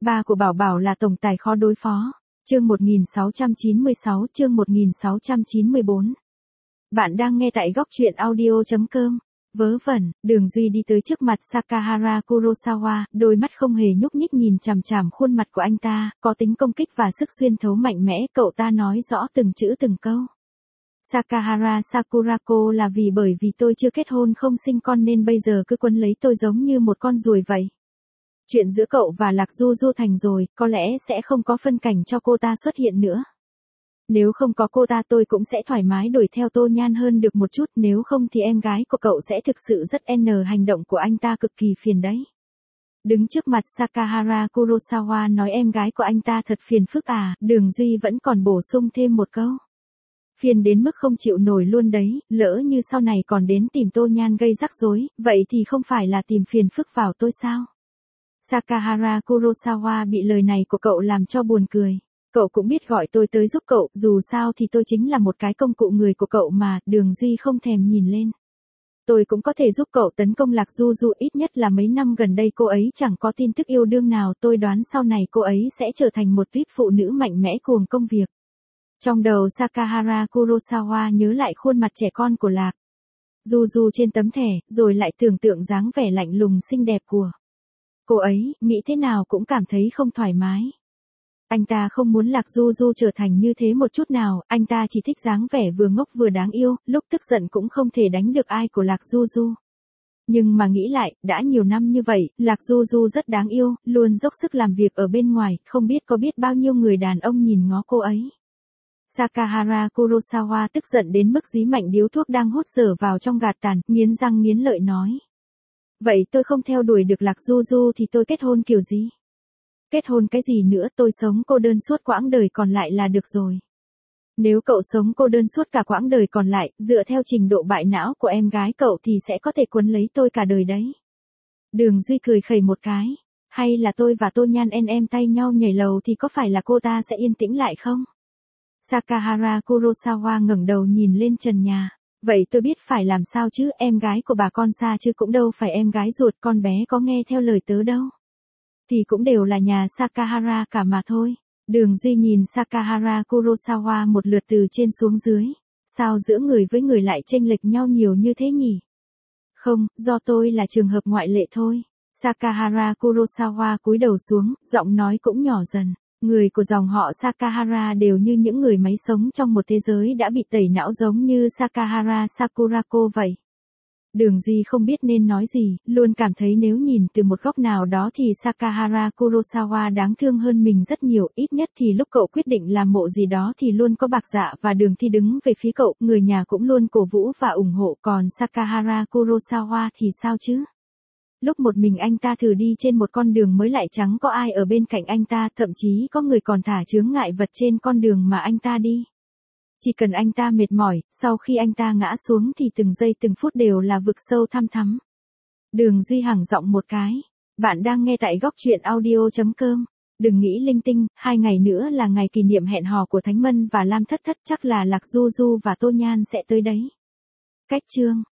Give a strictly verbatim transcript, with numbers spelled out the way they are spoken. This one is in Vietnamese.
Ba của Bảo Bảo là tổng tài khó đối phó. Chương một nghìn sáu trăm chín mươi sáu, chương một nghìn sáu trăm chín mươi bốn. Bạn đang nghe tại góc truyện audio chấm com. Vớ vẩn, Đường Duy đi tới trước mặt Sakahara Kurosawa, đôi mắt không hề nhúc nhích nhìn chằm chằm khuôn mặt của anh ta, có tính công kích và sức xuyên thấu mạnh mẽ, cậu ta nói rõ từng chữ từng câu. Sakahara Sakurako là vì bởi vì tôi chưa kết hôn không sinh con nên bây giờ cứ quấn lấy tôi giống như một con ruồi vậy. Chuyện giữa cậu và Lạc Du Du thành rồi, có lẽ sẽ không có phân cảnh cho cô ta xuất hiện nữa. Nếu không có cô ta tôi cũng sẽ thoải mái đuổi theo Tô Nhan hơn được một chút, nếu không thì em gái của cậu sẽ thực sự rất n hành động của anh ta cực kỳ phiền đấy. Đứng trước mặt Sakahara Kurosawa nói em gái của anh ta thật phiền phức à, Đường Duy vẫn còn bổ sung thêm một câu. Phiền đến mức không chịu nổi luôn đấy, lỡ như sau này còn đến tìm Tô Nhan gây rắc rối, vậy thì không phải là tìm phiền phức vào tôi sao? Sakahara Kurosawa bị lời này của cậu làm cho buồn cười. Cậu cũng biết gọi tôi tới giúp cậu, dù sao thì tôi chính là một cái công cụ người của cậu mà, Đường Duy không thèm nhìn lên. Tôi cũng có thể giúp cậu tấn công Lạc Du Du, ít nhất là mấy năm gần đây cô ấy chẳng có tin tức yêu đương nào, tôi đoán sau này cô ấy sẽ trở thành một tuyết phụ nữ mạnh mẽ cuồng công việc. Trong đầu Sakahara Kurosawa nhớ lại khuôn mặt trẻ con của Lạc Du Du trên tấm thẻ, rồi lại tưởng tượng dáng vẻ lạnh lùng xinh đẹp của cô ấy, nghĩ thế nào cũng cảm thấy không thoải mái. Anh ta không muốn Lạc Du Du trở thành như thế một chút nào, anh ta chỉ thích dáng vẻ vừa ngốc vừa đáng yêu, lúc tức giận cũng không thể đánh được ai của Lạc Du Du. Nhưng mà nghĩ lại, đã nhiều năm như vậy, Lạc Du Du rất đáng yêu, luôn dốc sức làm việc ở bên ngoài, không biết có biết bao nhiêu người đàn ông nhìn ngó cô ấy. Sakahara Kurosawa tức giận đến mức dí mạnh điếu thuốc đang hút dở vào trong gạt tàn, nghiến răng nghiến lợi nói. Vậy tôi không theo đuổi được Lạc Du Du thì tôi kết hôn kiểu gì? Kết hôn cái gì nữa, tôi sống cô đơn suốt quãng đời còn lại là được rồi. Nếu cậu sống cô đơn suốt cả quãng đời còn lại, dựa theo trình độ bại não của em gái cậu thì sẽ có thể quấn lấy tôi cả đời đấy. Đường Duy cười khẩy một cái. Hay là tôi và Tô Nhan en em tay nhau nhảy lầu thì có phải là cô ta sẽ yên tĩnh lại không? Sakahara Kurosawa ngẩng đầu nhìn lên trần nhà. Vậy tôi biết phải làm sao chứ, em gái của bà con xa chứ cũng đâu phải em gái ruột, con bé có nghe theo lời tớ đâu. Thì cũng đều là nhà Sakahara cả mà thôi. Đường Duy nhìn Sakahara Kurosawa một lượt từ trên xuống dưới. Sao giữa người với người lại chênh lệch nhau nhiều như thế nhỉ? Không, do tôi là trường hợp ngoại lệ thôi. Sakahara Kurosawa cúi đầu xuống, giọng nói cũng nhỏ dần. Người của dòng họ Sakahara đều như những người máy sống trong một thế giới đã bị tẩy não giống như Sakahara Sakurako vậy. Đường Duy không biết nên nói gì, luôn cảm thấy nếu nhìn từ một góc nào đó thì Sakahara Kurosawa đáng thương hơn mình rất nhiều, ít nhất thì lúc cậu quyết định làm mộ gì đó thì luôn có Bạc Dạ và Đường Thi đứng về phía cậu, người nhà cũng luôn cổ vũ và ủng hộ, còn Sakahara Kurosawa thì sao chứ? Lúc một mình anh ta thử đi trên một con đường mới lại chẳng có ai ở bên cạnh anh ta, thậm chí có người còn thả chướng ngại vật trên con đường mà anh ta đi. Chỉ cần anh ta mệt mỏi, sau khi anh ta ngã xuống thì từng giây từng phút đều là vực sâu thăm thắm. Đường Duy hẳng giọng một cái. Bạn đang nghe tại góc truyện audio chấm com. Đừng nghĩ linh tinh, hai ngày nữa là ngày kỷ niệm hẹn hò của Thánh Mân và Lam Thất Thất, chắc là Lạc Du Du và Tô Nhan sẽ tới đấy. Cách chương.